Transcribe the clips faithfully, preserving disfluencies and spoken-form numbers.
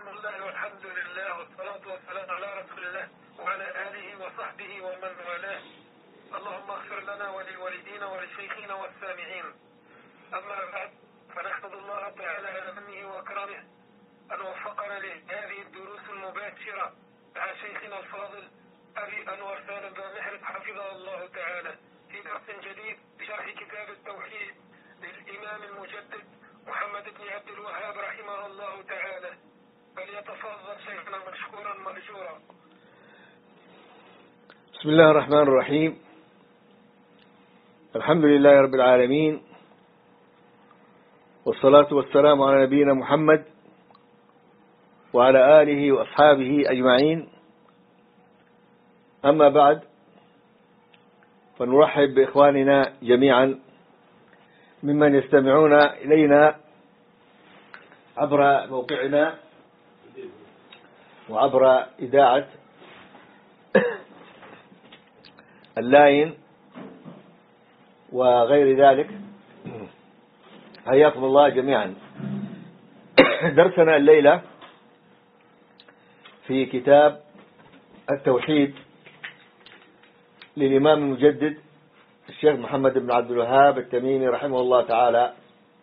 الله والحمد لله والصلاة والسلام على رسول الله وعلى آله وصحبه ومن والاه. اللهم اغفر لنا ولوالدينا ولشيخنا والسامعين. أما بعد، فنحمد الله تعالى على منه وكرمه أن وفقنا لهذه الدروس المباشرة مع شيخنا الفاضل أبي أنور سالم بن محرز حفظه الله تعالى في درس جديد بشرح كتاب التوحيد للإمام المجدد محمد بن عبد الوهاب رحمه الله تعالى. فليتفضل شيخنا مشكورا مأجورا. بسم الله الرحمن الرحيم. الحمد لله رب العالمين، والصلاة والسلام على نبينا محمد وعلى آله وأصحابه أجمعين. أما بعد، فنرحب بإخواننا جميعا ممن يستمعون إلينا عبر موقعنا وعبر إذاعة اللاين وغير ذلك. حياكم الله جميعا. درسنا الليلة في كتاب التوحيد للإمام المجدد الشيخ محمد بن عبد الوهاب التميمي رحمه الله تعالى.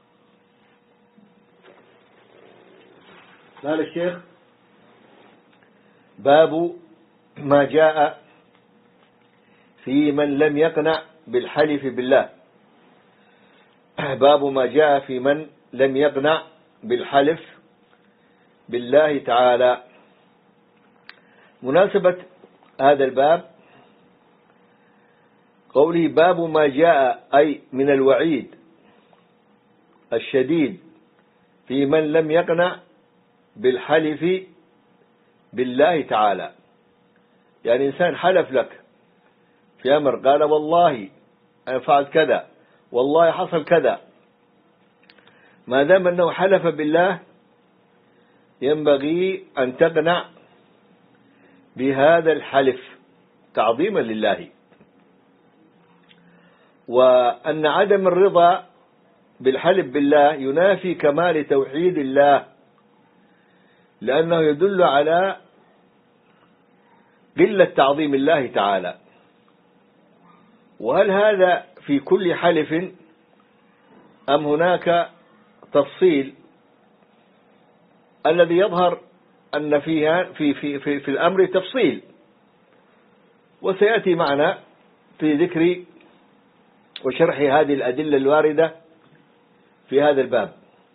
قال الشيخ: باب ما جاء في من لم يقنع بالحلف بالله. باب ما جاء في من لم يقنع بالحلف بالله تعالى. مناسبة هذا الباب قوله باب ما جاء، أي من الوعيد الشديد في من لم يقنع بالحلف بالله تعالى. يعني إنسان حلف لك في أمر، قال والله أنا فعلت كذا، والله حصل كذا، ما دام أنه حلف بالله ينبغي أن تقنع بهذا الحلف تعظيما لله، وأن عدم الرضا بالحلف بالله ينافي كمال توحيد الله، لأنه يدل على قلة تعظيم الله تعالى. وهل هذا في كل حلف أم هناك تفصيل؟ الذي يظهر أن فيها في, في, في, في الأمر تفصيل، وسيأتي معنا في ذكر وشرح هذه الأدلة الواردة في هذا الباب.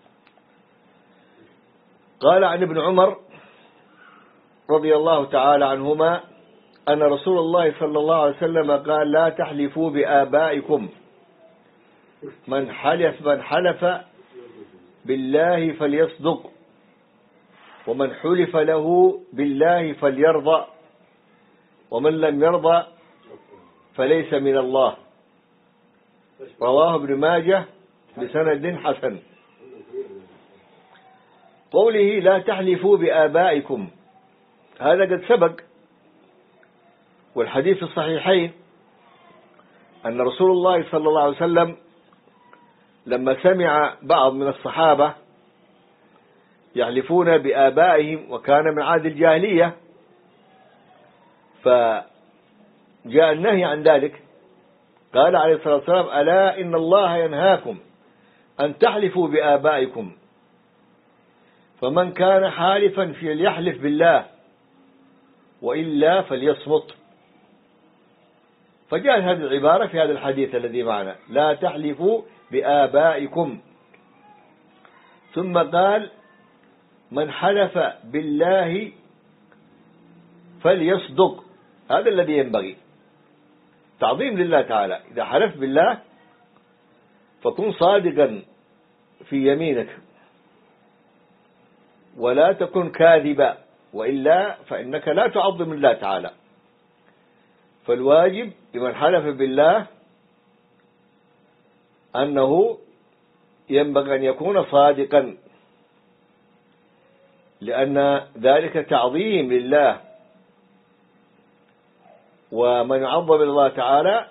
قال عن ابن عمر رضي الله تعالى عنهما أن رسول الله صلى الله عليه وسلم قال: لا تحلفوا بآبائكم، من حلف من حلف بالله فليصدق، ومن حلف له بالله فليرضى، ومن لم يرضى فليس من الله. رواه ابن ماجه بسند حسن. قوله لا تحلفوا بآبائكم هذا قد سبق، والحديث في الصحيحين أن رسول الله صلى الله عليه وسلم لما سمع بعض من الصحابة يحلفون بآبائهم، وكان من عادة الجاهلية، فجاء النهي عن ذلك. قال عليه الصلاة والسلام: ألا إن الله ينهاكم أن تحلفوا بآبائكم، فمن كان حالفا فليحلف بالله وإلا فليصمت. فجاء هذه العبارة في هذا الحديث الذي معنا: لا تحلفوا بآبائكم. ثم قال: من حلف بالله فليصدق. هذا الذي ينبغي، تعظيم لله تعالى. إذا حلفت بالله فكن صادقا في يمينك، ولا تكن كاذبا، وإلا فإنك لا تعظم الله تعالى. فالواجب لمن حلف بالله أنه ينبغي أن يكون صادقا، لأن ذلك تعظيم لله. ومن يعظم الله تعالى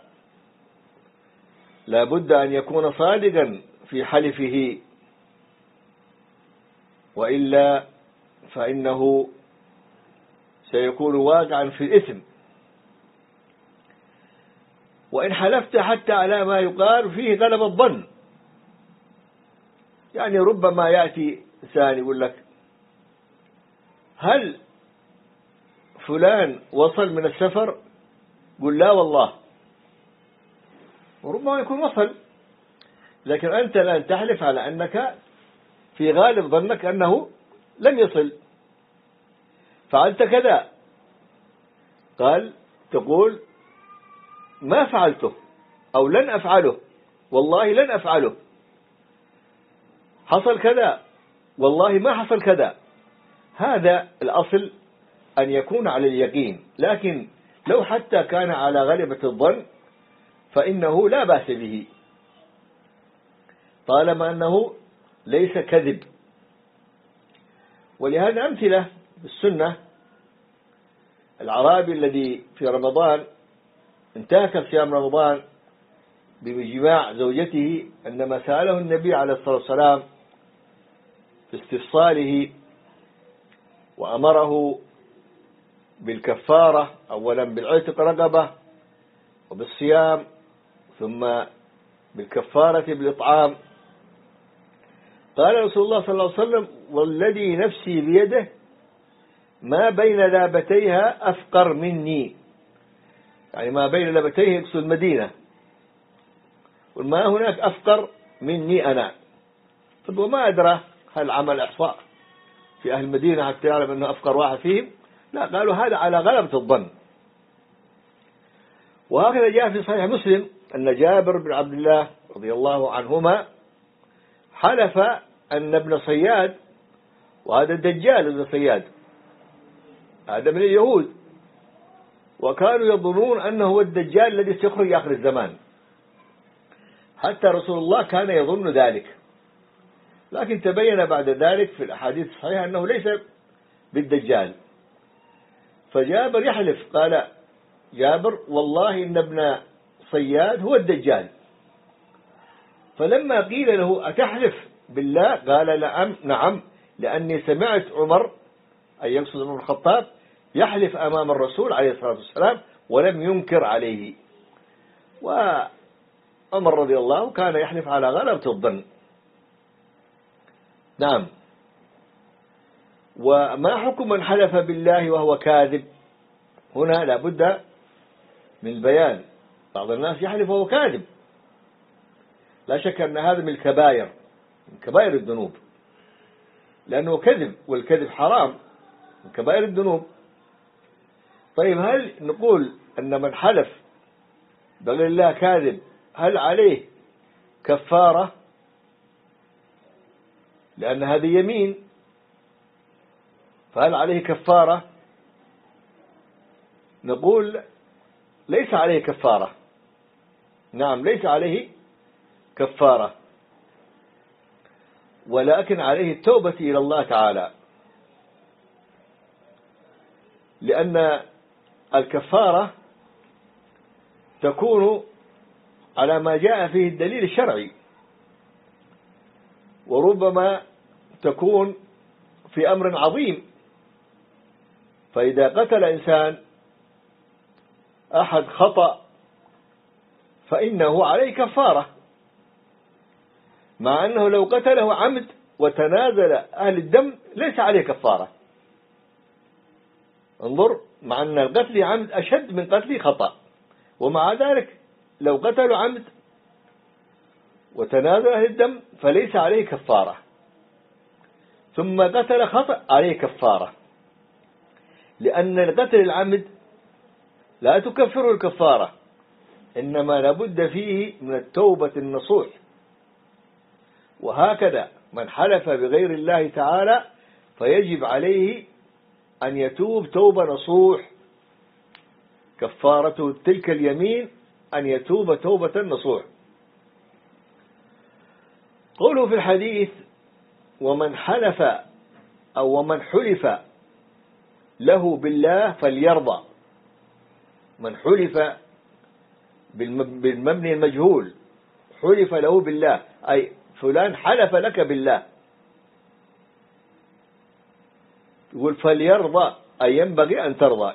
لا بد أن يكون صادقا في حلفه، وإلا فإنه سيكون واقعا في الإثم. وإن حلفت حتى على ما يقال فيه غلب الظن، يعني ربما يأتي إنسان يقول لك هل فلان وصل من السفر؟ قل لا والله، وربما يكون وصل، لكن أنت الآن تحلف على أنك في غالب ظنك أنه لم يصل، فعلت كذا. قال تقول ما فعلته أو لن أفعله، والله لن أفعله، حصل كذا والله ما حصل كذا. هذا الأصل أن يكون على اليقين، لكن لو حتى كان على غلبة الظن فإنه لا بأس به طالما أنه ليس كذب. ولهذا أمثلة بالسنة، الأعرابي الذي في رمضان انتهك صيام رمضان بجماع زوجته، عندما سأله النبي عليه الصلاة والسلام في استفصاله وأمره بالكفارة، أولا بالعتق رقبة وبالصيام ثم بالكفارة بالإطعام، قال رسول الله صلى الله عليه وسلم والذي نفسي بيده ما بين لابتيها أفقر مني، يعني ما بين لابتيه يقصد المدينة، وما هناك أفقر مني أنا. طب وما أدرى هل عمل إحصاء في أهل المدينة حتى يعلم أنه أفقر واحد فيهم؟ لا، قالوا هذا على غلبة الظن. وهكذا جاء في صحيح مسلم أن جابر بن عبد الله رضي الله عنهما حلف أن ابن صياد، وهذا الدجال ابن صياد هذا من اليهود، وكانوا يظنون أنه هو الدجال الذي سيخرج آخر الزمان، حتى رسول الله كان يظن ذلك، لكن تبين بعد ذلك في الأحاديث الصحيحة أنه ليس بالدجال. فجابر يحلف، قال جابر والله إن ابن صياد هو الدجال. فلما قيل له أتحلف بالله؟ قال نعم نعم، لأني سمعت عمر، أي يقصد عمر الخطاب، يحلف أمام الرسول عليه الصلاة والسلام ولم ينكر عليه. وعمر رضي الله كان يحلف على غلبة الظن. نعم. وما حكم من حلف بالله وهو كاذب؟ هنا لابد من البيان. بعض الناس يحلف وهو كاذب، لا شك أن هذا من الكبائر، من كبائر الذنوب، لأنه كذب، والكذب حرام، من كبائر الذنوب. طيب هل نقول أن من حلف بغير الله كاذب هل عليه كفارة؟ لأن هذه يمين، فهل عليه كفارة؟ نقول ليس عليه كفارة. نعم، ليس عليه كفارة، ولكن عليه التوبة إلى الله تعالى، لأن الكفارة تكون على ما جاء فيه الدليل الشرعي، وربما تكون في أمر عظيم. فإذا قتل إنسان أحد خطأ فإنه عليه كفارة، مع أنه لو قتله عمد وتنازل أهل الدم ليس عليه كفارة. انظر، مع أن القتل عمد أشد من قتل خطأ، ومع ذلك لو قتلوا عمد وتنازل أهل الدم فليس عليه كفارة، ثم قتل خطأ عليه كفارة، لأن القتل العمد لا تكفره الكفارة، إنما لابد فيه من التوبة النصوح. وهكذا من حلف بغير الله تعالى فيجب عليه أن يتوب توبة نصوح، كفارته تلك اليمين أن يتوب توبة نصوح. قوله في الحديث ومن حلف أو ومن حلف له بالله فليرضى، من حلف بالمبني المجهول، حلف له بالله أي فلان حلف لك بالله، يقول فليرضى أي ينبغي أن ترضى،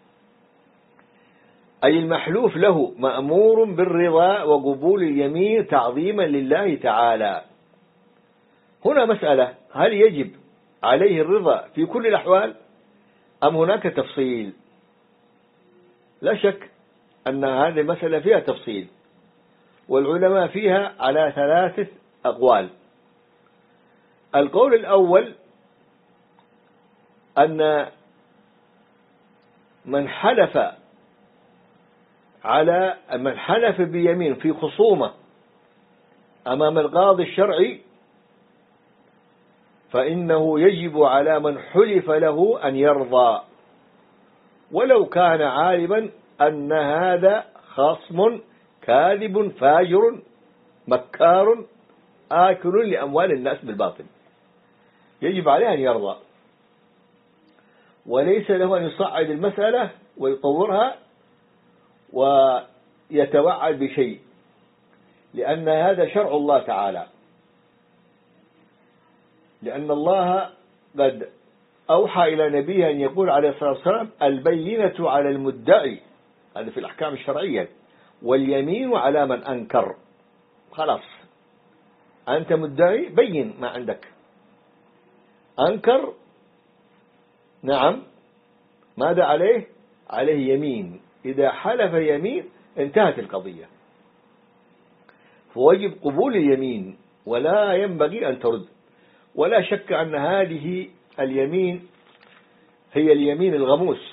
أي المحلوف له مأمور بالرضا وقبول اليمين تعظيما لله تعالى. هنا مسألة، هل يجب عليه الرضا في كل الأحوال أم هناك تفصيل؟ لا شك أن هذه المسألة فيها تفصيل، والعلماء فيها على ثلاثة أقوال. القول الأول أن من حلف على من حلف بيمين في خصومة أمام القاضي الشرعي فإنه يجب على من حلف له أن يرضى، ولو كان عالما أن هذا خصم كاذب فاجر مكار آكل لأموال الناس بالباطل، يجب عليه أن يرضى، وليس له أن يصعد المسألة ويطورها ويتوعد بشيء، لأن هذا شرع الله تعالى، لأن الله قد أوحى إلى نبيه أن يقول عليه الصلاة والسلام البينة على المدعي، هذا في الأحكام الشرعية، واليمين على من أنكر. خلاص أنت مدعي بين ما عندك، أنكر نعم ماذا عليه؟ عليه يمين، إذا حلف يمين انتهت القضية، فواجب قبول اليمين ولا ينبغي أن ترد. ولا شك أن هذه اليمين هي اليمين الغموس،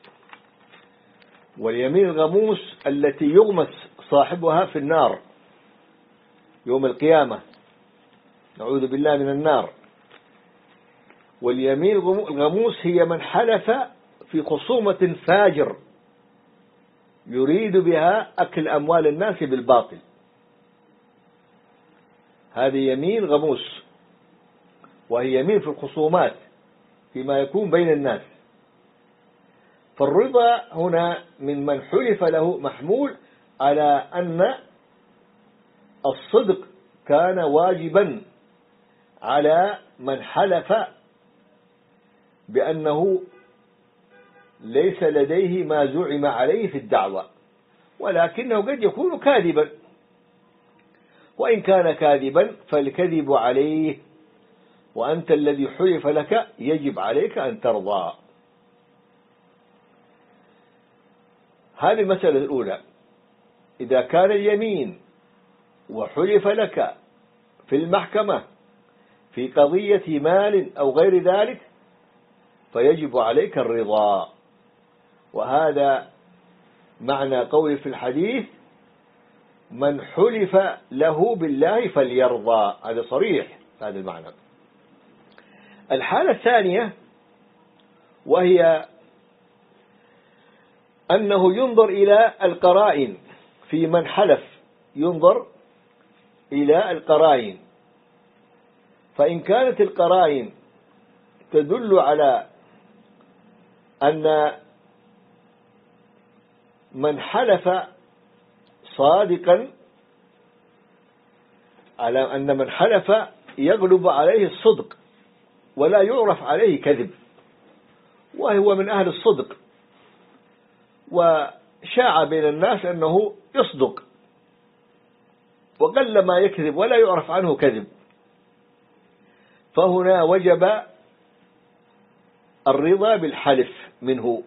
واليمين الغموس التي يغمس صاحبها في النار يوم القيامة، نعوذ بالله من النار. واليمين الغموس هي من حلف في خصومة فاجر يريد بها أكل أموال الناس بالباطل، هذه يمين غموس، وهي يمين في الخصومات فيما يكون بين الناس. فالرضا هنا من من حلف له محمول على أن الصدق كان واجبا على من حلف بأنه ليس لديه ما زعم عليه في الدعوة، ولكنه قد يكون كاذبا، وإن كان كاذبا فالكذب عليه، وأنت الذي حلف لك يجب عليك أن ترضى. هذه المسألة الأولى. إذا كان اليمين وحلف لك في المحكمة في قضية مال أو غير ذلك فيجب عليك الرضا، وهذا معنى قول في الحديث من حلف له بالله فليرضى، هذا صريح هذا المعنى. الحالة الثانية وهي أنه ينظر إلى القرائن في من حلف، ينظر إلى القرائن، فإن كانت القرائن تدل على أن من حلف صادقا، على أن من حلف يغلب عليه الصدق ولا يعرف عليه كذب، وهو من أهل الصدق وشاع بين الناس أنه يصدق وقل ما يكذب ولا يعرف عنه كذب، فهنا وجب الرضا بالحلف منه.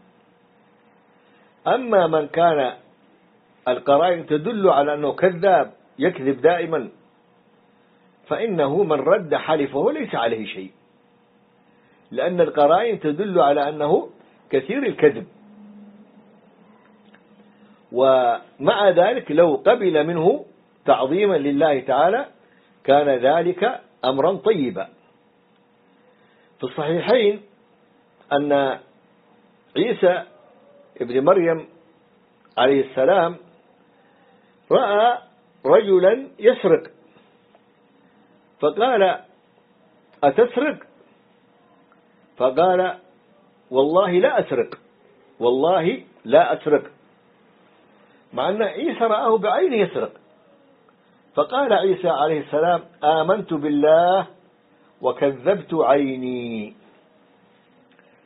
أما من كان القرائن تدل على أنه كذاب يكذب دائما فإنه من رد حلفه ليس عليه شيء، لأن القرائن تدل على أنه كثير الكذب، ومع ذلك لو قبل منه تعظيما لله تعالى كان ذلك أمرا طيبا. في الصحيحين أن عيسى ابن مريم عليه السلام رأى رجلا يسرق فقال أتسرق؟ فقال والله لا أسرق، والله لا أسرق، مع أن عيسى رآه بعينه يسرق. فقال عيسى عليه السلام آمنت بالله وكذبت عيني،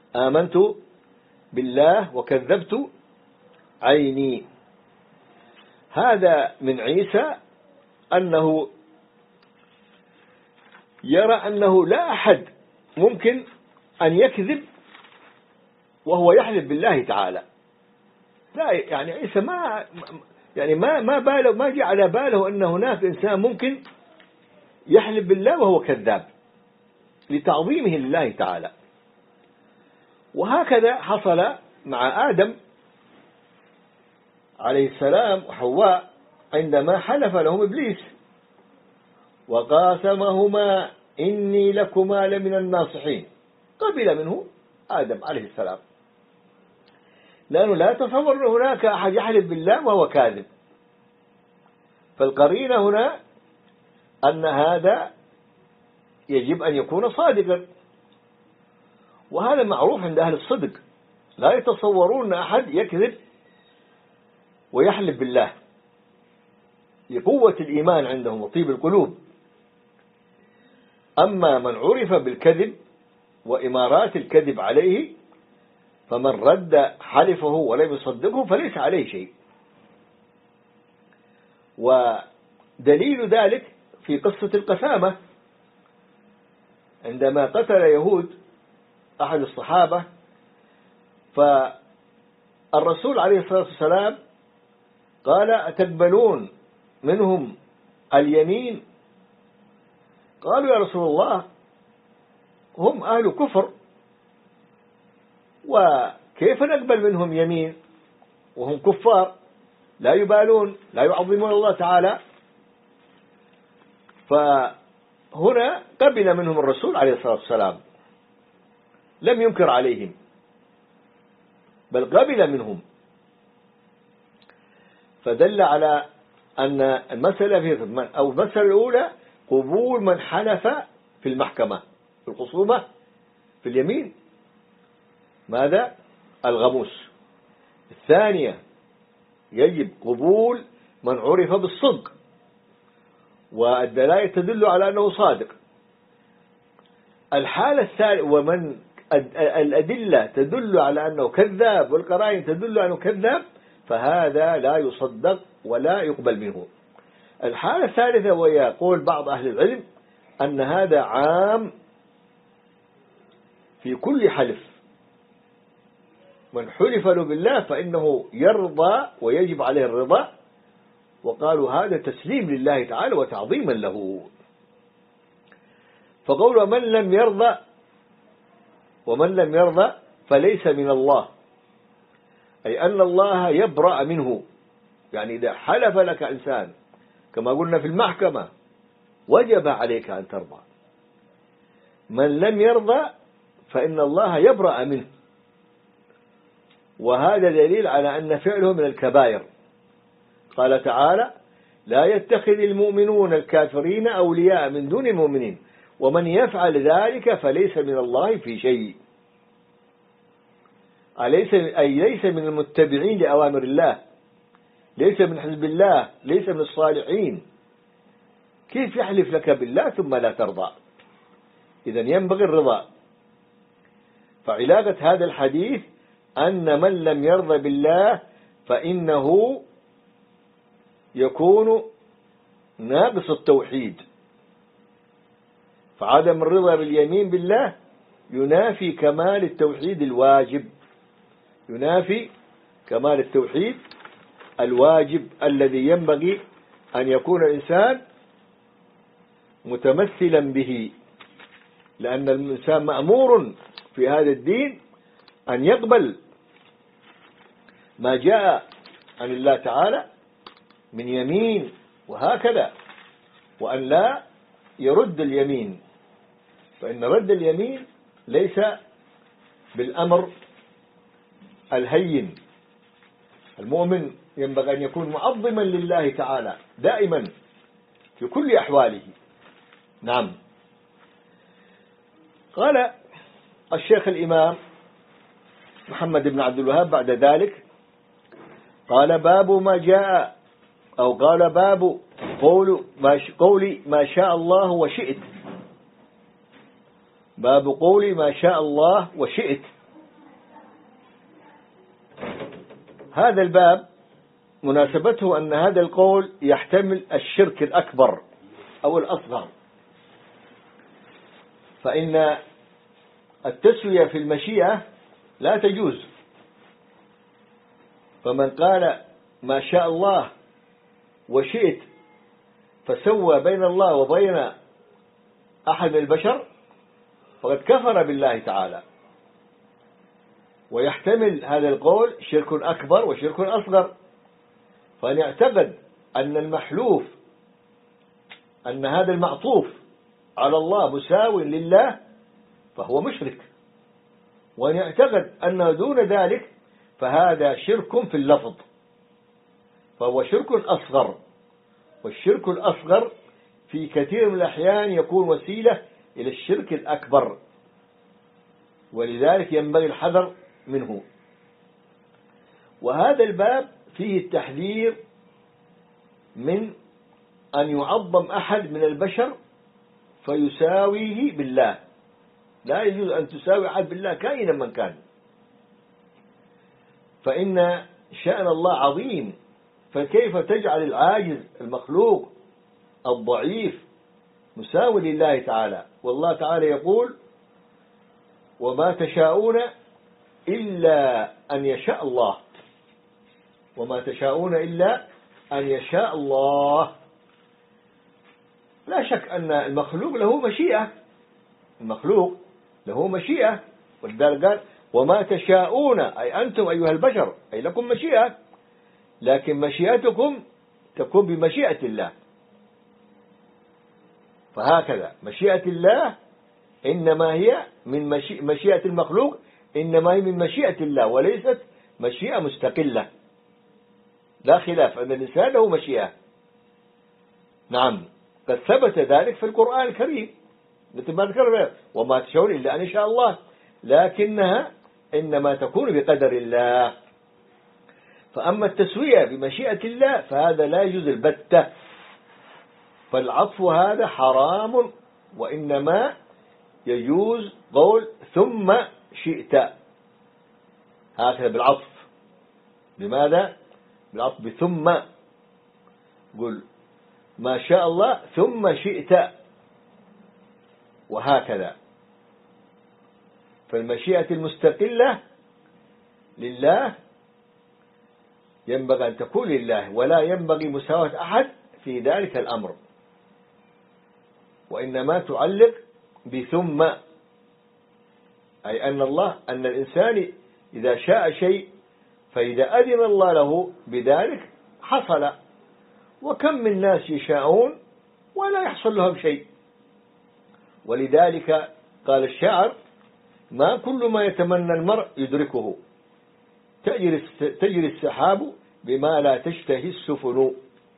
آمنت بالله وكذبت عيني. هذا من عيسى أنه يرى أنه لا أحد ممكن أن يكذب وهو يحلف بالله تعالى. لا يعني عيسى ما يعني ما ما باله ما جاء على باله أن هناك إنسان ممكن يحلف بالله وهو كذاب لتعظيمه لله تعالى. وهكذا حصل مع آدم عليه السلام وحواء عندما حلف لهم إبليس وقاسمهما إني لكما لمن الناصحين، قبل منه آدم عليه السلام، لأنه لا تصور هناك أحد يحلف بالله وهو كاذب. فالقرينة هنا أن هذا يجب أن يكون صادقا، وهذا معروف عند أهل الصدق، لا يتصورون أن أحد يكذب ويحلف بالله لقوة الإيمان عندهم وطيب القلوب. أما من عرف بالكذب وإمارات الكذب عليه فمن رد حلفه ولم يصدقه فليس عليه شيء. ودليل ذلك في قصة القسامة عندما قتل يهود أحد الصحابة، فالرسول عليه الصلاة والسلام قال أتقبلون منهم اليمين؟ قالوا يا رسول الله هم أهل كفر وكيف نقبل منهم يمين وهم كفار لا يبالون لا يعظمون الله تعالى؟ فهنا قبل منهم الرسول عليه الصلاة والسلام، لم ينكر عليهم بل قبل منهم، فدل على أن المسألة في أو المسألة الأولى قبول من حلف في المحكمة في الخصومة في اليمين ماذا؟ الغموس. الثانية يجب قبول من عرف بالصدق والدلائل تدل على أنه صادق. الحالة الثالثة ومن الأدلة تدل على أنه كذاب والقرائن تدل على أنه كذاب فهذا لا يصدق ولا يقبل منه. الحالة الثالثة ويقول بعض أهل العلم أن هذا عام في كل حلف، من حلف له بالله فإنه يرضى ويجب عليه الرضا، وقالوا هذا تسليم لله تعالى وتعظيما له. فقول من لم يرضى ومن لم يرضى فليس من الله، أي أن الله يبرأ منه. يعني إذا حلف لك إنسان كما قلنا في المحكمة وجب عليك أن ترضى، من لم يرضى فإن الله يبرأ منه، وهذا دليل على أن فعله من الكبائر. قال تعالى لا يتخذ المؤمنون الكافرين أولياء من دون المؤمنين ومن يفعل ذلك فليس من الله في شيء، أليس أي ليس من المتبعين لأوامر الله، ليس من حزب الله، ليس من الصالحين. كيف يحلف لك بالله ثم لا ترضى؟ إذن ينبغي الرضا. فعلاقة هذا الحديث أن من لم يرضى بالله فإنه يكون ناقص التوحيد، فعدم الرضا باليمين بالله ينافي كمال التوحيد الواجب، ينافي كمال التوحيد الواجب الذي ينبغي أن يكون الإنسان متمثلا به، لأن الإنسان مأمور في هذا الدين أن يقبل ما جاء عن الله تعالى من يمين وهكذا، وأن لا يرد اليمين، فإن رد اليمين ليس بالأمر الهين. المؤمن ينبغي أن يكون معظما لله تعالى دائما في كل أحواله. نعم. قال الشيخ الإمام محمد بن عبد الوهاب بعد ذلك قال باب ما جاء أو قال باب قول ما قولي ما شاء الله وشئت، باب قولي ما شاء الله وشئت، هذا الباب مناسبته أن هذا القول يحتمل الشرك الأكبر أو الأصغر، فإن التسوية في المشيئة لا تجوز. فمن قال ما شاء الله وشئت فسوى بين الله وبين أحد البشر فقد كفر بالله تعالى. ويحتمل هذا القول شرك أكبر وشرك أصغر، فأن يعتقد أن المحلوف أن هذا المعطوف على الله مساو لله فهو مشرك، وأن يعتقد أنه دون ذلك فهذا شرك في اللفظ، فهو شرك أصغر. والشرك الأصغر في كثير من الأحيان يكون وسيلة إلى الشرك الأكبر، ولذلك ينبغي الحذر منه. وهذا الباب فيه التحذير من أن يعظم أحد من البشر فيساويه بالله. لا يجوز أن تساوي أحد بالله كائنا من كان، فإن شأن الله عظيم، فكيف تجعل العاجز المخلوق الضعيف مساوي لله تعالى؟ والله تعالى يقول وما تشاءون إلا أن يشاء الله، وما تشاءون إلا أن يشاء الله. لا شك أن المخلوق له مشيئة، المخلوق له مشيئة، والدار قال وما تشاءون أي أنتم أيها البشر أي لكم مشيئة، لكن مشيئتكم تكون بمشيئة الله. فهكذا مشيئة الله إنما هي من مشيئة المخلوق، إنما هي من مشيئة الله وليست مشيئة مستقلة. لا خلاف أن الإنسان له مشيئة، نعم قد ثبت ذلك في القرآن الكريم مثل ما ذكر وما تشاءون إلا أن يشاء الله، لكنها إنما تكون بقدر الله. فأما التسوية بمشيئة الله فهذا لا يجوز البتة، فالعطف هذا حرام، وإنما يجوز قول ثم شئت، هكذا بالعطف. لماذا؟ بالعطف ثم، قل ما شاء الله ثم شئت، وهكذا. فالمشيئة المستقلة لله ينبغي أن تكون لله، ولا ينبغي مساواة أحد في ذلك الأمر، وإنما تعلق بثم، أي أن الله أن الإنسان إذا شاء شيء فإذا أذن الله له بذلك حصل. وكم من ناس يشاءون ولا يحصل لهم شيء، ولذلك قال الشاعر ما كل ما يتمنى المرء يدركه، تجري السحاب بما لا تشتهي السفن.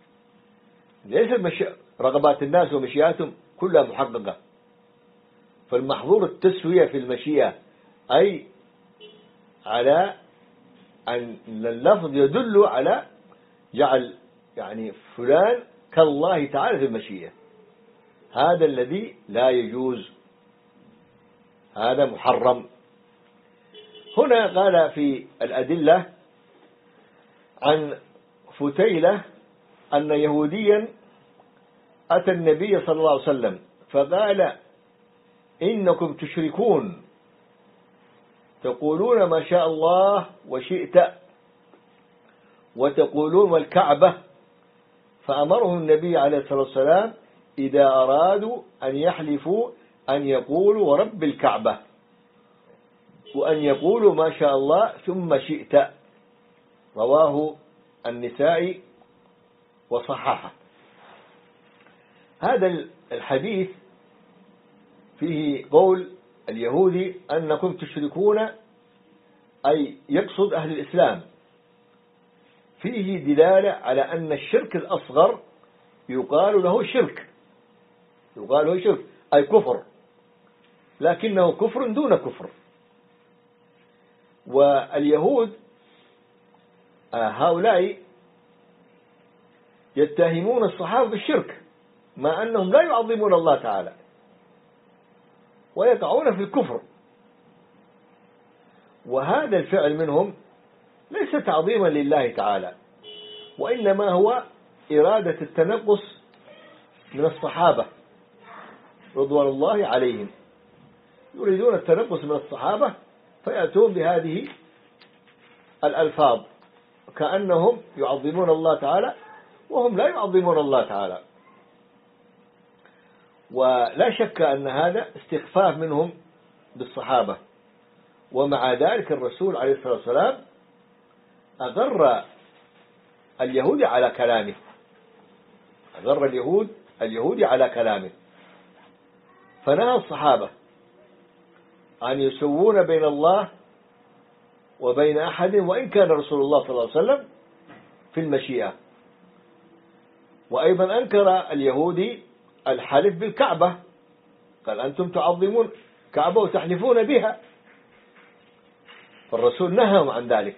ليس رغبات الناس ومشيئاتهم كلها محققة، فالمحظور التسوية في المشيئة، أي على أن اللفظ يدل على جعل يعني فلان كالله تعالى في المشيئة، هذا الذي لا يجوز، هذا محرم. هنا قال في الأدلة عن فتيلة أن يهوديا أتى النبي صلى الله عليه وسلم فقال إنكم تشركون تقولون ما شاء الله وشئت وتقولون والكعبة، فأمرهم النبي عليه الصلاة والسلام إذا أرادوا أن يحلفوا أن يقولوا ورب الكعبة، وأن يقولوا ما شاء الله ثم شئت. رواه النسائي وصححه. هذا الحديث فيه قول اليهودي أنكم تشركون، أي يقصد أهل الإسلام، فيه دلالة على أن الشرك الأصغر يقال له شرك، يقال له شرك أي كفر، لكنه كفر دون كفر. واليهود هؤلاء يتهمون الصحابة بالشرك مع أنهم لا يعظمون الله تعالى ويقعون في الكفر، وهذا الفعل منهم ليس ليس تعظيما لله تعالى، وإنما هو إرادة التنقص من الصحابة رضوان الله عليهم، يريدون التنقص من الصحابة فيأتون بهذه الألفاظ كأنهم يعظمون الله تعالى وهم لا يعظمون الله تعالى. ولا شك أن هذا استخفاف منهم بالصحابة، ومع ذلك الرسول عليه الصلاة والسلام أغر اليهود على كلامه، أغر اليهود اليهود على كلامه، فنهى الصحابة أن يسوون بين الله وبين أحد وإن كان رسول الله صلى الله عليه وسلم في المشيئة. وأيضا أنكر اليهودي الحلف بالكعبة، قال أنتم تعظمون كعبة وتحلفون بها، فالرسول نهاهم عن ذلك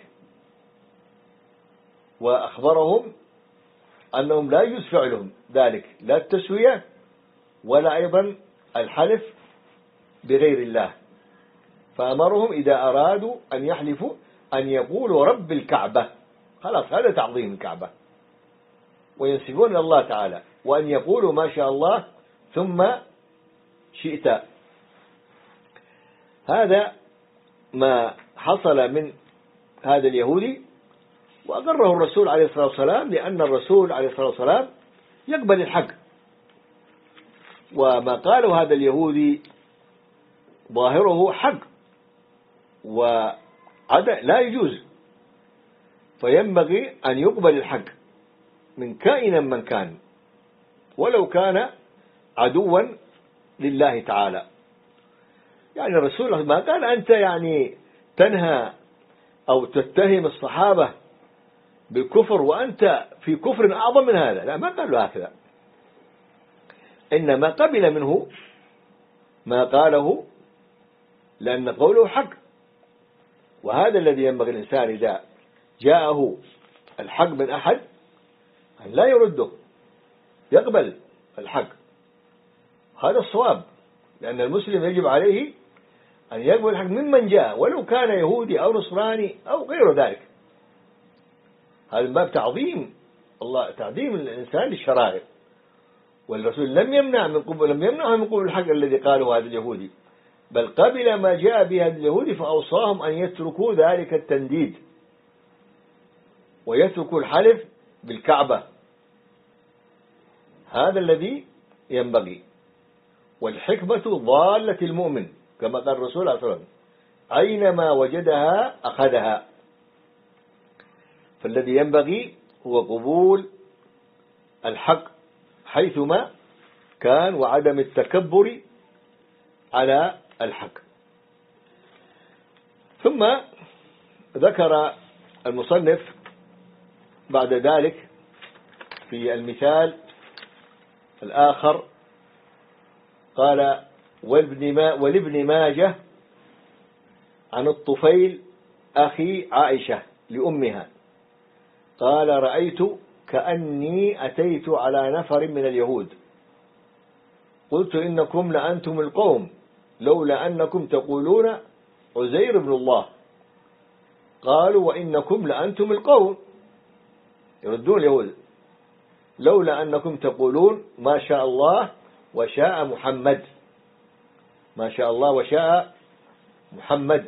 وأخبرهم أنهم لا يشفع لهم ذلك، لا التسوية ولا أيضا الحلف بغير الله، فأمرهم إذا أرادوا أن يحلفوا أن يقولوا رب الكعبة، خلاص هذا تعظيم الكعبة، وينسبون إلى الله تعالى، وأن يقولوا ما شاء الله ثم شئت. هذا ما حصل من هذا اليهودي، وأقره الرسول عليه الصلاة والسلام، لأن الرسول عليه الصلاة والسلام يقبل الحق، وما قاله هذا اليهودي ظاهره حق وعدل لا يجوز، فينبغي أن يقبل الحق من كائنا من كان ولو كان عدوا لله تعالى. يعني الرسول ما قال أنت يعني تنهى أو تتهم الصحابة بالكفر وأنت في كفر أعظم من هذا، لا، ما قال له هكذا، إنما قبل منه ما قاله لأن قوله حق. وهذا الذي ينبغي الإنسان إذا جاءه الحق من أحد أن لا يرده، يقبل الحق، هذا الصواب، لأن المسلم يجب عليه أن يقبل الحق ممن جاء ولو كان يهودي أو نصراني أو غير ذلك. هذا باب تعظيم الله، تعظيم الإنسان للشرائع، والرسول لم يمنع من قبول لم يمنعه من قبول الحق الذي قاله هذا اليهودي، بل قبل ما جاء به هذا اليهودي، فأوصاهم أن يتركوا ذلك التنديد ويتركوا الحلف بالكعبة، هذا الذي ينبغي. والحكمة ضالة المؤمن كما قال الرسول عليه الصلاة والسلام أينما وجدها أخذها، فالذي ينبغي هو قبول الحق حيثما كان وعدم التكبر على الحق. ثم ذكر المصنف بعد ذلك في المثال الآخر قال ولابن ماجه عن الطفيل أخي عائشة لأمها قال رأيت كأني أتيت على نفر من اليهود قلت إنكم لأنتم القوم لولا أنكم تقولون عزير بن الله، قالوا وإنكم لأنتم القوم، يردون اليهود، لولا أنكم تقولون ما شاء الله وشاء محمد، ما شاء الله وشاء محمد.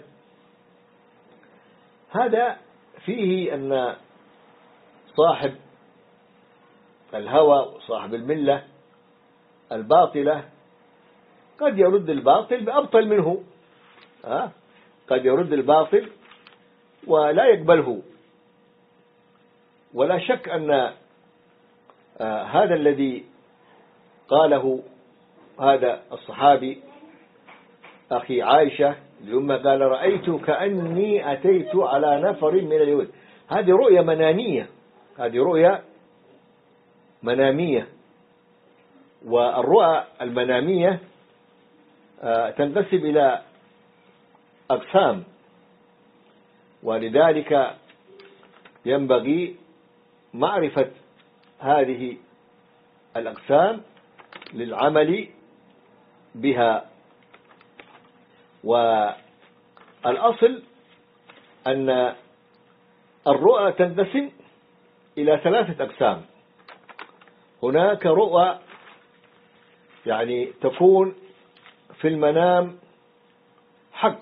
هذا فيه أن صاحب الهوى وصاحب الملة الباطلة قد يرد الباطل بأبطل منه، ها؟ قد يرد الباطل ولا يقبله. ولا شك أن آه هذا الذي قاله هذا الصحابي أخي عائشة لما قال رأيت كأني أتيت على نفر من اليهود، هذه رؤية منامية، هذه رؤية منامية. والرؤى المنامية تنقسم إلى أقسام، ولذلك ينبغي معرفة هذه الأقسام للعمل بها. والأصل أن الرؤى تنقسم إلى ثلاثة أقسام. هناك رؤى يعني تكون في المنام حق.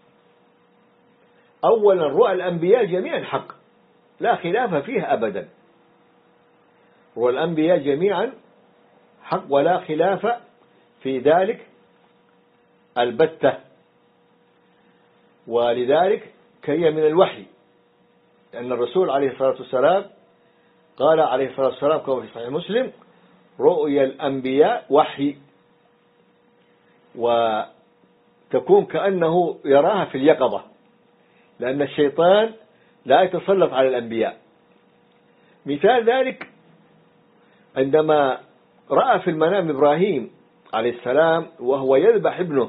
أولا رؤى الأنبياء جميعا حق لا خلاف فيها أبدا. رؤى الأنبياء جميعا حق ولا خلاف في ذلك البتة، ولذلك كي من الوحي، لأن الرسول عليه الصلاة والسلام قال عليه الصلاة والسلام كما في صحيح مسلم: رؤيا الأنبياء وحي، وتكون كأنه يراها في اليقظة، لأن الشيطان لا يتسلط على الأنبياء. مثال ذلك عندما رأى في المنام إبراهيم عليه السلام وهو يذبح ابنه،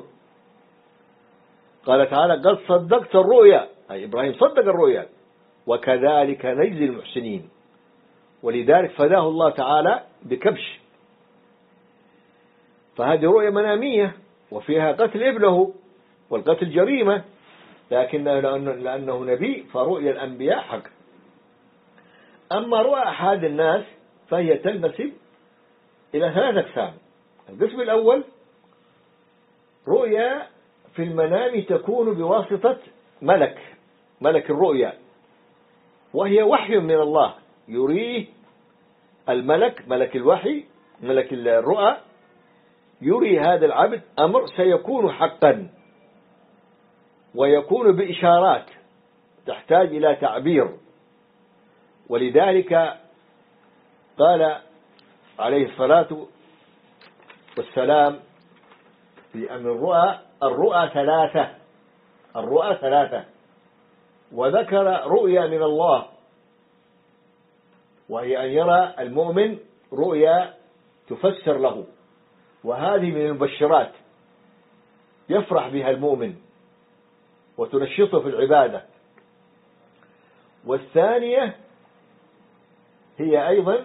قال تعالى: قد صدقت الرؤيا، أي إبراهيم صدق الرؤيا، وكذلك نجزي المحسنين. ولذلك فداه الله تعالى بكبش. فهذه رؤيا منامية وفيها قتل ابنه، والقتل جريمة، لكنه لأنه نبي فرؤيا الأنبياء حق. أما رؤى أحد الناس فهي تنقسم إلى ثلاثة أقسام. القسم الأول رؤيا في المنام تكون بواسطة ملك ملك الرؤيا، وهي وحي من الله يريه الملك ملك الوحي ملك الرؤى، يري هذا العبد أمر سيكون حقا، ويكون بإشارات تحتاج إلى تعبير. ولذلك قال عليه الصلاة والسلام في أن الرؤى الرؤى ثلاثة الرؤى ثلاثة وذكر رؤيا من الله، وهي أن يرى المؤمن رؤيا تفسر له، وهذه من المبشرات يفرح بها المؤمن وتنشطه في العبادة. والثانية هي أيضا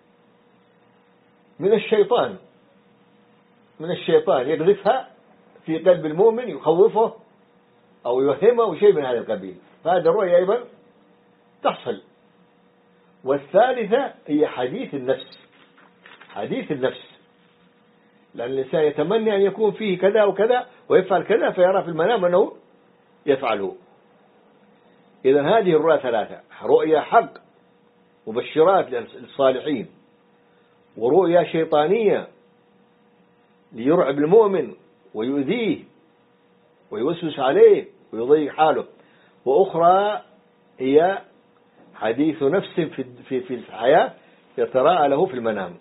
من الشيطان من الشيطان يقذفها في قلب المؤمن، يخوفه أو يوهمه شيء من هذا القبيل، فهذا الرؤيا أيضا تحصل. والثالثة هي حديث النفس حديث النفس لأن الإنسان يتمنى أن يكون فيه كذا وكذا ويفعل كذا، فيرى في المنام أنه يفعله. إذا هذه الرؤيا ثلاثة: رؤيا حق مبشرات للصالحين، ورؤيا شيطانية ليرعب المؤمن ويؤذيه ويوسوس عليه ويضيق حاله، وأخرى هي حديث نفس في في في الحياة يتراءى له في المنام.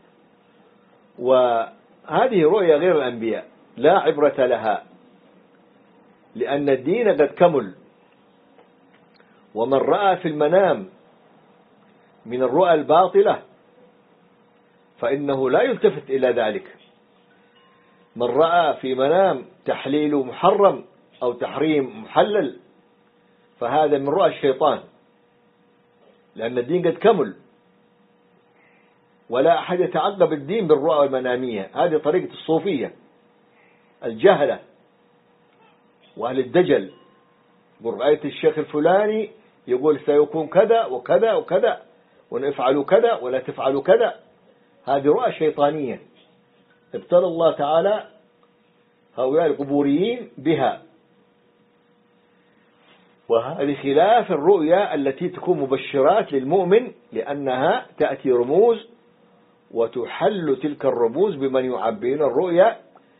وهذه رؤيا غير الأنبياء لا عبرة لها، لأن الدين قد كمل. ومن رأى في المنام من الرؤى الباطلة فإنه لا يلتفت إلى ذلك. من رأى في منام تحليل محرم أو تحريم محلل فهذا من رؤى الشيطان، لأن الدين قد كمل، ولا أحد يتعقب الدين بالرؤى المنامية. هذه طريقة الصوفية الجهلة وأهل الدجل. يقول رأيت الشيخ الفلاني يقول سيكون كذا وكذا وكذا، ونفعل كذا ولا تفعل كذا. هذه رؤى شيطانية ابتلى الله تعالى هؤلاء القبوريين بها. وهذه خلاف الرؤيا التي تكون مبشرات للمؤمن، لأنها تأتي رموز وتحل تلك الرموز بمن يعبرون الرؤيا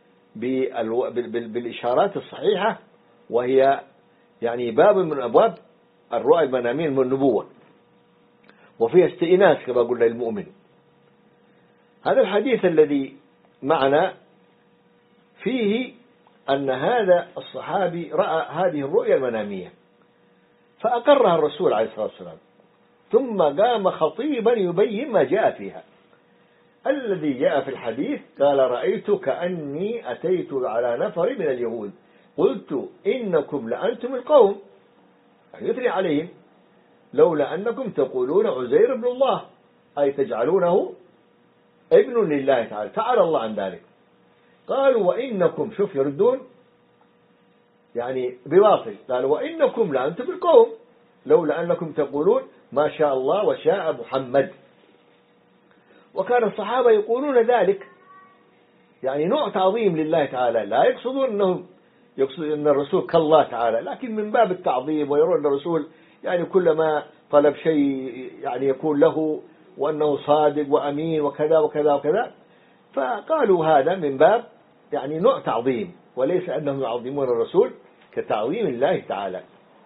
بالإشارات الصحيحة، وهي يعني باب من أبواب الرؤى المنامية من النبوة، وفيها استئناس كما قلنا للمؤمن. هذا الحديث الذي معنا فيه أن هذا الصحابي رأى هذه الرؤيا المنامية فأقرها الرسول عليه الصلاة والسلام، ثم قام خطيبا يبين ما جاء فيها. الذي جاء في الحديث قال: رأيت كأني أتيت على نفر من اليهود قلت إنكم لأنتم القوم، يثني عليهم، لولا أنكم تقولون عزير ابن الله، أي تجعلونه ابن لله تعالى، تعالى الله عن ذلك. قالوا: وإنكم، شوف يردون يعني بواصل، قالوا: وإنكم لأنتم القوم، لولا أنكم تقولون ما شاء الله وشاء محمد. وكان الصحابة يقولون ذلك، يعني نوع تعظيم لله تعالى، لا يقصدون أنهم يقصد أن الرسول كالله تعالى، لكن من باب التعظيم، ويرون أن الرسول يعني كلما طلب شيء يعني يكون له، وأنه صادق وأمين وكذا وكذا وكذا، فقالوا هذا من باب يعني نوع تعظيم، وليس أنهم يعظمون الرسول كتعظيم الله تعالى،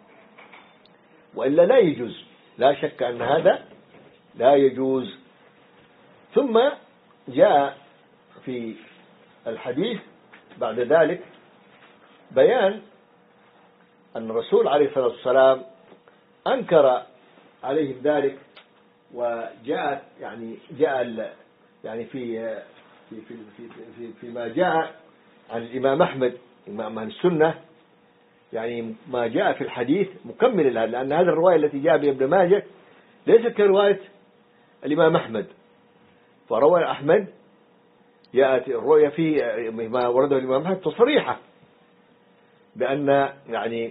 وإلا لا يجوز، لا شك أن هذا لا يجوز. ثم جاء في الحديث بعد ذلك بيان أن الرسول عليه الصلاة والسلام أنكر عليهم ذلك، وجاء يعني جاء يعني في في في في في فيما جاء عن الإمام أحمد إمام أهل السنة، يعني ما جاء في الحديث مكمل لها، لأن هذه الرواية التي جاء بها ابن ماجه ليست كرواية الإمام أحمد، فروى أحمد جاءت الرؤيا في ما ورده الإمام أحمد تصريحة بأن يعني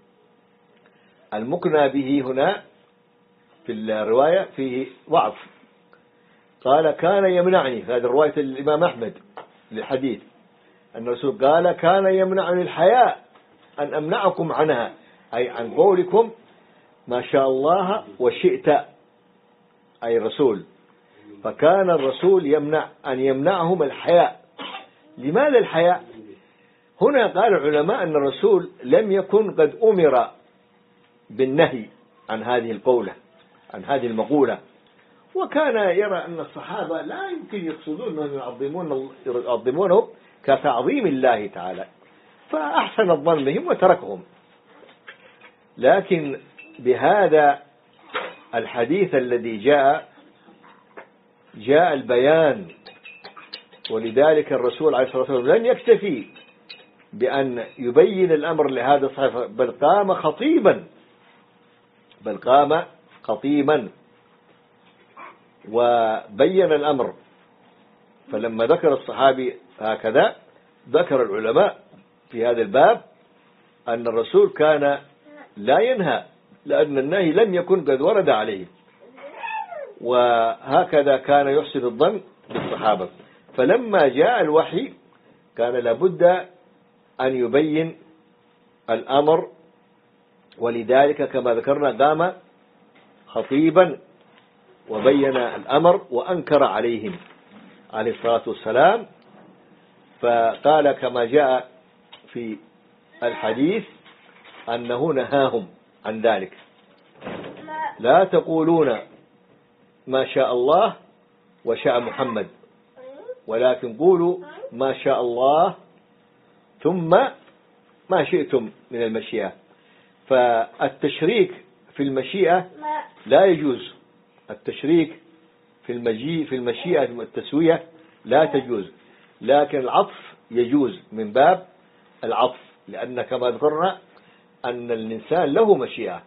المقنى به هنا في الرواية فيه ضعف. قال كان يمنعني، هذه رواية الإمام أحمد للحديث، أن الرسول قال كان يمنعني الحياء أن أمنعكم عنها، أي عن قولكم ما شاء الله وشئت، أي الرسول، فكان الرسول يمنع أن يمنعهم الحياء. لماذا الحياء؟ هنا قال العلماء أن الرسول لم يكن قد أمر بالنهي عن هذه القولة، عن هذه المقولة، وكان يرى أن الصحابة لا يمكن يقصدون أنهم يعظمون يعظمونه كتعظيم الله تعالى، فأحسن الظن بهم وتركهم. لكن بهذا الحديث الذي جاء جاء البيان، ولذلك الرسول عليه الصلاة والسلام لن يكتفي بأن يبين الأمر لهذا الصحابة، بل قام خطيبا بل قام خطيبا وبين الأمر. فلما ذكر الصحابي هكذا ذكر العلماء في هذا الباب أن الرسول كان لا ينهى، لأن النهي لم يكن قد ورد عليه، وهكذا كان يحسن الظن بالصحابة. فلما جاء الوحي كان لابد أن يبين الأمر، ولذلك كما ذكرنا قام خطيبا وبين الأمر وأنكر عليهم عليه الصلاة والسلام، فقال كما جاء في الحديث أنه نهاهم عن ذلك، لا تقولون ما شاء الله وشاء محمد، ولكن قولوا ما شاء الله ثم ما شئتم من المشيئة. فالتشريك في المشيئة لا يجوز، التشريك في المجيء في المشيئة والتسوية لا تجوز، لكن العطف يجوز من باب العطف، لأن كما ذكرنا أن الإنسان له مشيئة،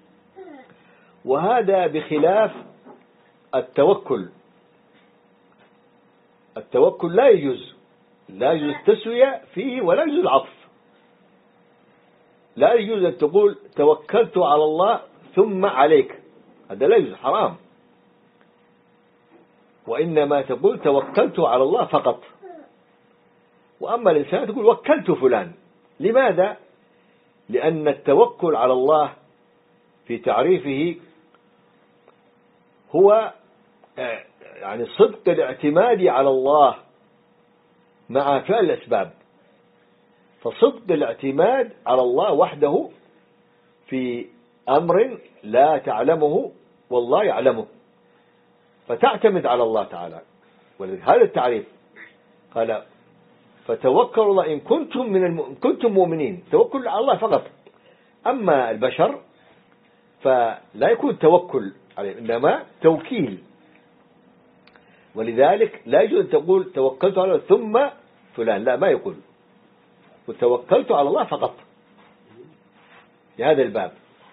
وهذا بخلاف التوكل. التوكل لا يجوز، لا يجوز التسوية فيه ولا يجوز العطف. لا يجوز أن تقول توكلت على الله ثم عليك، هذا لا يجوز، حرام. وإنما تقول توكلت على الله فقط. وأما الإنسان تقول وكلت فلان. لماذا؟ لأن التوكل على الله في تعريفه هو يعني صدق الاعتماد على الله مع فعل الأسباب. فصدق الاعتماد على الله وحده في أمر لا تعلمه والله يعلمه، فتعتمد على الله تعالى. ولهذا التعريف قال فتوكلوا الله إن كنتم من الم... كنتم مؤمنين، توكل على الله فقط. أما البشر فلا يكون توكل عليه، إنما توكيل. ولذلك لا يجوز أن تقول توكلت على الله ثم فلان، لا، ما يقول وتوكلت على الله فقط في هذا الباب.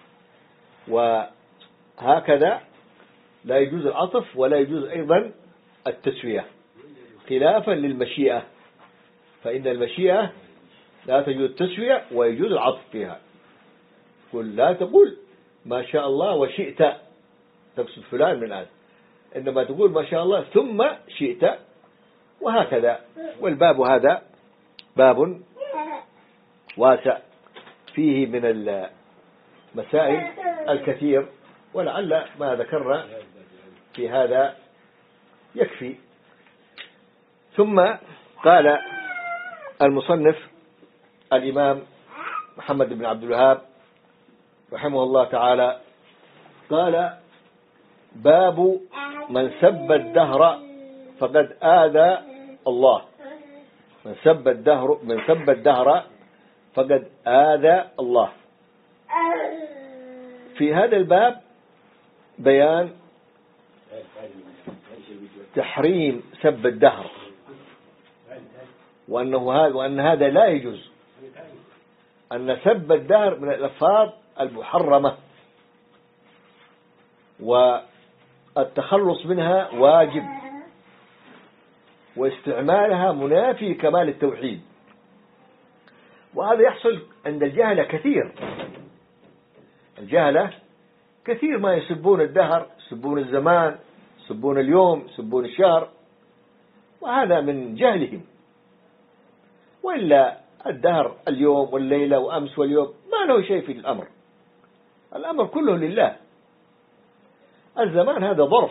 وهكذا لا يجوز العطف ولا يجوز أيضا التسوية، خلافا للمشيئة، فإن المشيئة لا تجوز التسوية ويجوز العطف فيها. قل لا تقول ما شاء الله وشئت تقصد فلان من آدم، إنما تقول ما شاء الله ثم شئت، وهكذا. والباب هذا باب واسع فيه من المسائل الكثير، ولعل ما ذكرنا في هذا يكفي. ثم قال المصنف الإمام محمد بن عبد الوهاب رحمه الله تعالى، قال: باب من سب الدهر فقد آذى الله. من سب الدهر من سب الدهر فقد آذى الله. في هذا الباب بيان تحريم سب الدهر، وأنه هذا وأن هذا لا يجوز، أن سب الدهر من الألفاظ المحرمة، والتخلص منها واجب، واستعمالها منافي كمال التوحيد. وهذا يحصل عند الجهلة كثير. الجهلة كثير ما يسبون الدهر، يسبون الزمان، يسبون اليوم، يسبون الشهر، وهذا من جهلهم. وإلا الدهر اليوم والليلة وأمس واليوم ما له شيء في الأمر، الأمر كله لله. الزمان هذا ظرف،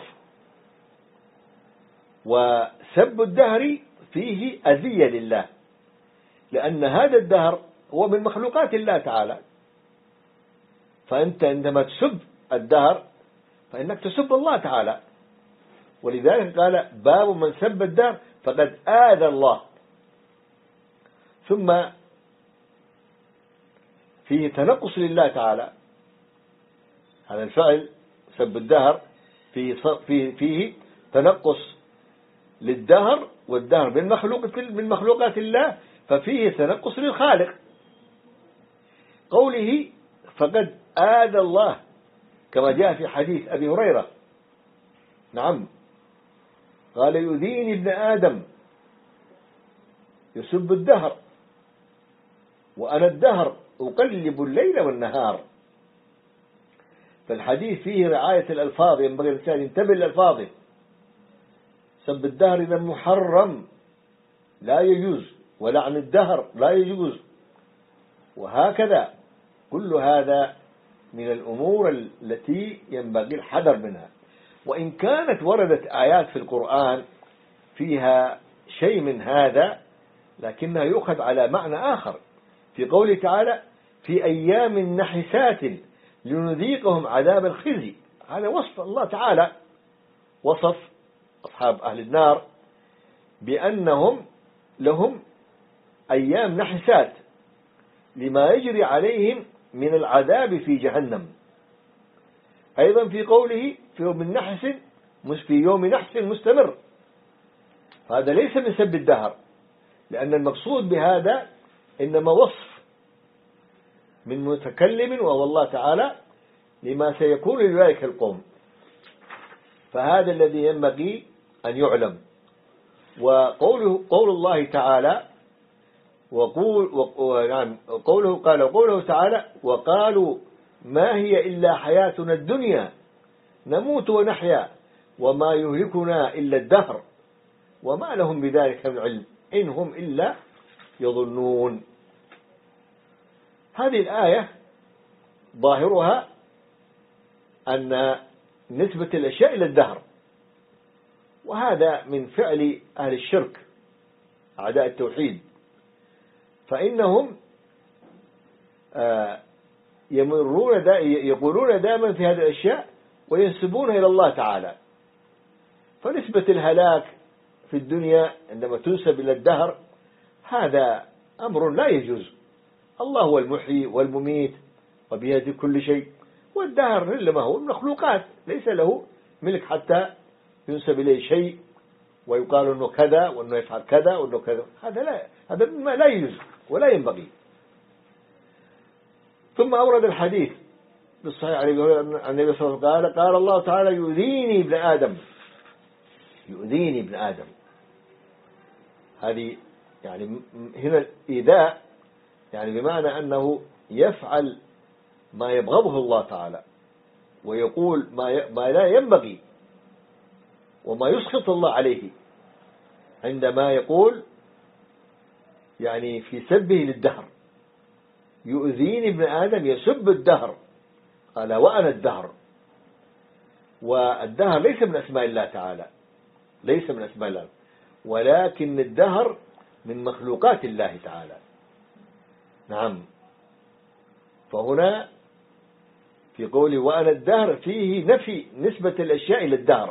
وسب الدهر فيه أذية لله، لأن هذا الدهر هو من مخلوقات الله تعالى. فأنت عندما تسب الدهر فإنك تسب الله تعالى. ولذلك قال: باب من سب الدهر فقد آذى الله. ثم فيه تنقص لله تعالى. هذا الفعل سب الدهر فيه فيه, فيه تنقص للدهر، والدهر من مخلوق من مخلوقات الله، ففيه تنقص للخالق. قوله فقد آذى الله كما جاء في حديث أبي هريرة، نعم، قال: يؤذيني ابن آدم يسب الدهر وأنا الدهر أقلب الليل والنهار. فالحديث فيه رعاية الألفاظ، ينبغي الإنسان ينتبه للألفاظ. سب الدهر إذا محرم لا يجوز، ولعن الدهر لا يجوز، وهكذا. كل هذا من الأمور التي ينبغي الحذر منها. وإن كانت وردت آيات في القرآن فيها شيء من هذا، لكنها يؤخذ على معنى آخر. في قوله تعالى: في أيام نحسات لنذيقهم عذاب الخزي. هذا وصف الله تعالى، وصف أصحاب أهل النار بأنهم لهم أيام نحسات لما يجري عليهم من العذاب في جهنم. أيضا في قوله: في يوم نحس في يوم نحس مستمر. هذا ليس من سب الدهر، لأن المقصود بهذا إنما وصف من متكلم وهو الله تعالى لما سيكون لذلك القوم. فهذا الذي ينبغي أن يعلم. وقوله قول الله تعالى وقول يعني قوله قال قوله تعالى: وقالوا ما هي إلا حياتنا الدنيا نموت ونحيا وما يهلكنا إلا الدهر وما لهم بذلك من علم إن هم إلا يظنون. هذه الآية ظاهرها أن نسبة الأشياء إلى الدهر، وهذا من فعل أهل الشرك أعداء التوحيد. فإنهم يمرون دا يقولون دائما في هذه الأشياء وينسبونها إلى الله تعالى. فنسبة الهلاك في الدنيا عندما تنسب إلى الدهر هذا أمر لا يجوز. الله هو المحيي والمميت وبيده كل شيء، والدهر إنما هو المخلوقات، ليس له ملك حتى ينسب إليه شيء ويقال أنه كذا وأنه يفعل كذا وأنه كذا. هذا لا هذا ما لا يجوز ولا ينبغي. ثم أورد الحديث بالصحيح عن النبي صلى الله عليه وسلم قال: قال الله تعالى: يؤذيني ابن آدم. يؤذيني ابن آدم. هذه يعني هنا الإيذاء يعني بمعنى أنه يفعل ما يبغضه الله تعالى، ويقول ما ما لا ينبغي وما يسخط الله عليه عندما يقول يعني في سبه للدهر يؤذيني ابن آدم يسب الدهر، قال وأنا الدهر. والدهر ليس من أسماء الله تعالى، ليس من أسماء الله، ولكن الدهر من مخلوقات الله تعالى. نعم. فهنا في قوله وأنا الدهر فيه نفي نسبة الأشياء إلى الدهر،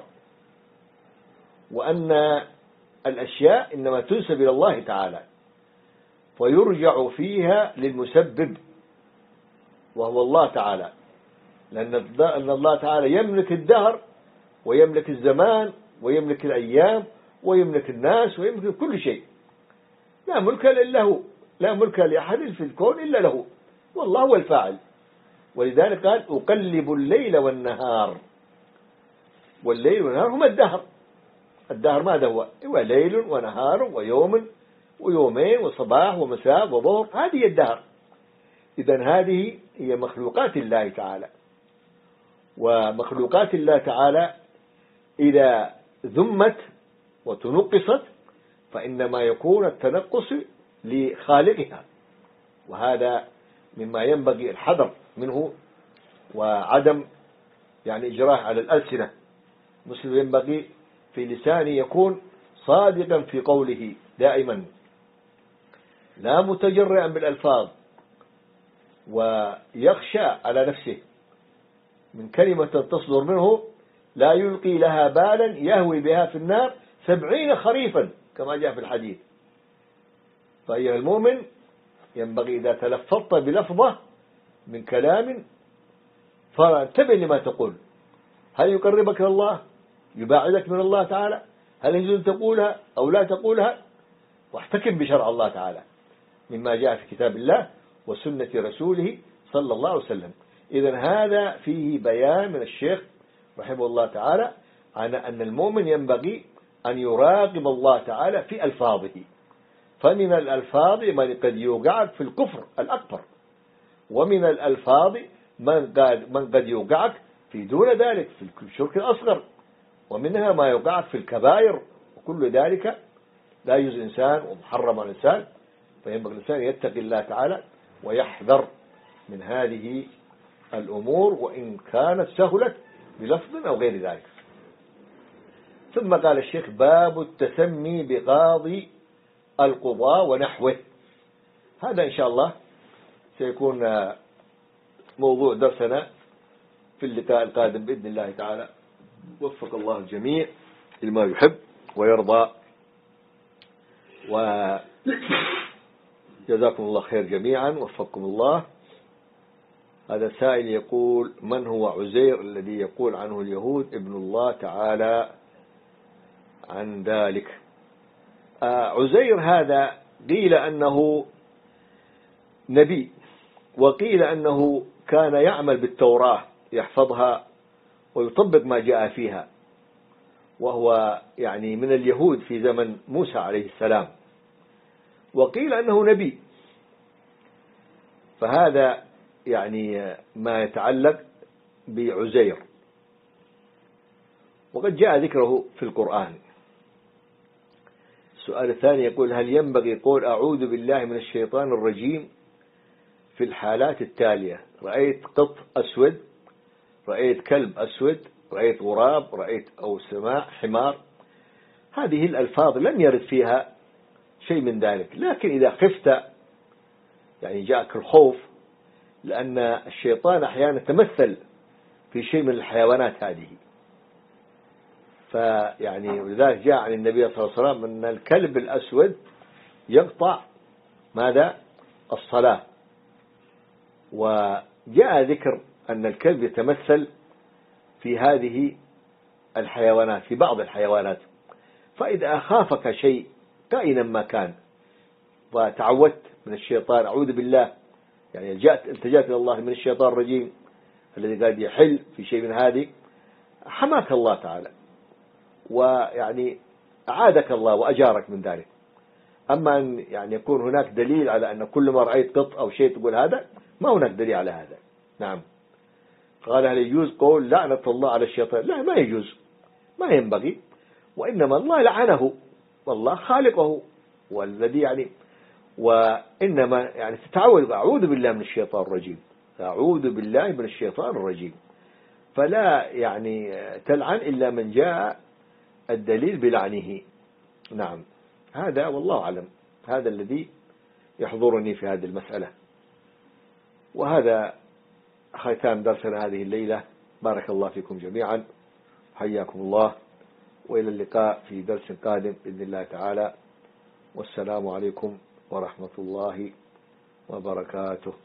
وأن الأشياء إنما تنسب إلى الله تعالى، فيرجع فيها للمسبب وهو الله تعالى، لأن الله تعالى يملك الدهر ويملك الزمان ويملك الأيام ويملك الناس ويملك كل شيء، لا ملك إلا هو، لا ملك لأحد في الكون إلا له، والله هو الفاعل. ولذلك قال أقلب الليل والنهار، والليل والنهار هما الدهر. الدهر ماذا هو؟ هو ليل ونهار ويوم ويومين وصباح ومساء وظهر، هذه الدهر. إذن هذه هي مخلوقات الله تعالى، ومخلوقات الله تعالى إذا ذمت وتنقصت فإنما يكون التنقص لخالقها، وهذا مما ينبغي الحذر منه وعدم يعني إجراه على الألسنة. مسلم ينبغي في لسانه يكون صادقا في قوله دائما، لا متجرئا بالألفاظ، ويخشى على نفسه من كلمة تصدر منه لا يلقي لها بالا يهوي بها في النار سبعين خريفا كما جاء في الحديث. فأيها المؤمن ينبغي إذا تلفظت بلفظة من كلام فانتبه لما تقول، هل يقربك إلى الله؟ يباعدك من الله تعالى؟ هل يجوز أن تقولها أو لا تقولها؟ واحتكم بشرع الله تعالى مما جاء في كتاب الله وسنة رسوله صلى الله عليه وسلم. إذن هذا فيه بيان من الشيخ رحمه الله تعالى عن أن المؤمن ينبغي أن يراقب الله تعالى في ألفاظه، فمن الألفاظ من قد يوقعك في الكفر الأكبر، ومن الألفاظ من قد, من قد يوقعك في دون ذلك في الشرك الأصغر، ومنها ما يوقعك في الكبائر، وكل ذلك لا يجوز إنسان ومحرم على الإنسان. فينبغي الإنسان يتقي الله تعالى ويحذر من هذه الأمور وإن كانت سهلت بلفظ أو غير ذلك. ثم قال الشيخ باب التسمي بقاضي القضاء ونحوه. هذا إن شاء الله سيكون موضوع درسنا في اللقاء القادم بإذن الله تعالى. وفق الله الجميع لما يحب ويرضى، وجزاكم الله خير جميعا، وفقكم الله. هذا سائل يقول من هو عزير الذي يقول عنه اليهود ابن الله تعالى عن ذلك؟ آه عزير هذا قيل أنه نبي، وقيل أنه كان يعمل بالتوراة يحفظها ويطبق ما جاء فيها، وهو يعني من اليهود في زمن موسى عليه السلام، وقيل أنه نبي. فهذا يعني ما يتعلق بعزير، وقد جاء ذكره في القرآن. السؤال الثاني يقول هل ينبغي قول أعوذ بالله من الشيطان الرجيم في الحالات التالية؟ رأيت قط أسود، رأيت كلب أسود، رأيت غراب، رأيت أو سماع حمار. هذه الألفاظ لم يرد فيها شيء من ذلك، لكن إذا خفت يعني جاءك الخوف، لأن الشيطان أحيانا تمثل في شيء من الحيوانات هذه، فيعني ولذلك جاء عن النبي صلى الله عليه وسلم أن الكلب الأسود يقطع ماذا؟ الصلاة. وجاء ذكر أن الكلب يتمثل في هذه الحيوانات، في بعض الحيوانات. فإذا أخافك شيء كائنا ما كان وتعودت من الشيطان أعوذ بالله، يعني جاءت التجأت إلى الله من الشيطان الرجيم الذي قد يحل في شيء من هذه، حماك الله تعالى ويعني أعادك الله وأجارك من ذلك. أما أن يعني يكون هناك دليل على أن كل ما رأيت قط أو شيء تقول هذا، ما هناك دليل على هذا. نعم. قال هل يجوز قول لعنة الله على الشيطان؟ لا، ما يجوز، ما ينبغي، وإنما الله لعنه، والله خالقه والذي يعني، وإنما يعني تتعود أعوذ بالله من الشيطان الرجيم، أعوذ بالله من الشيطان الرجيم، فلا يعني تلعن إلا من جاء الدليل بلعنه. نعم، هذا والله أعلم، هذا الذي يحضرني في هذه المسألة. وهذا ختام درسنا هذه الليلة. بارك الله فيكم جميعا، حياكم الله، وإلى اللقاء في درس قادم بإذن الله تعالى، والسلام عليكم ورحمة الله وبركاته.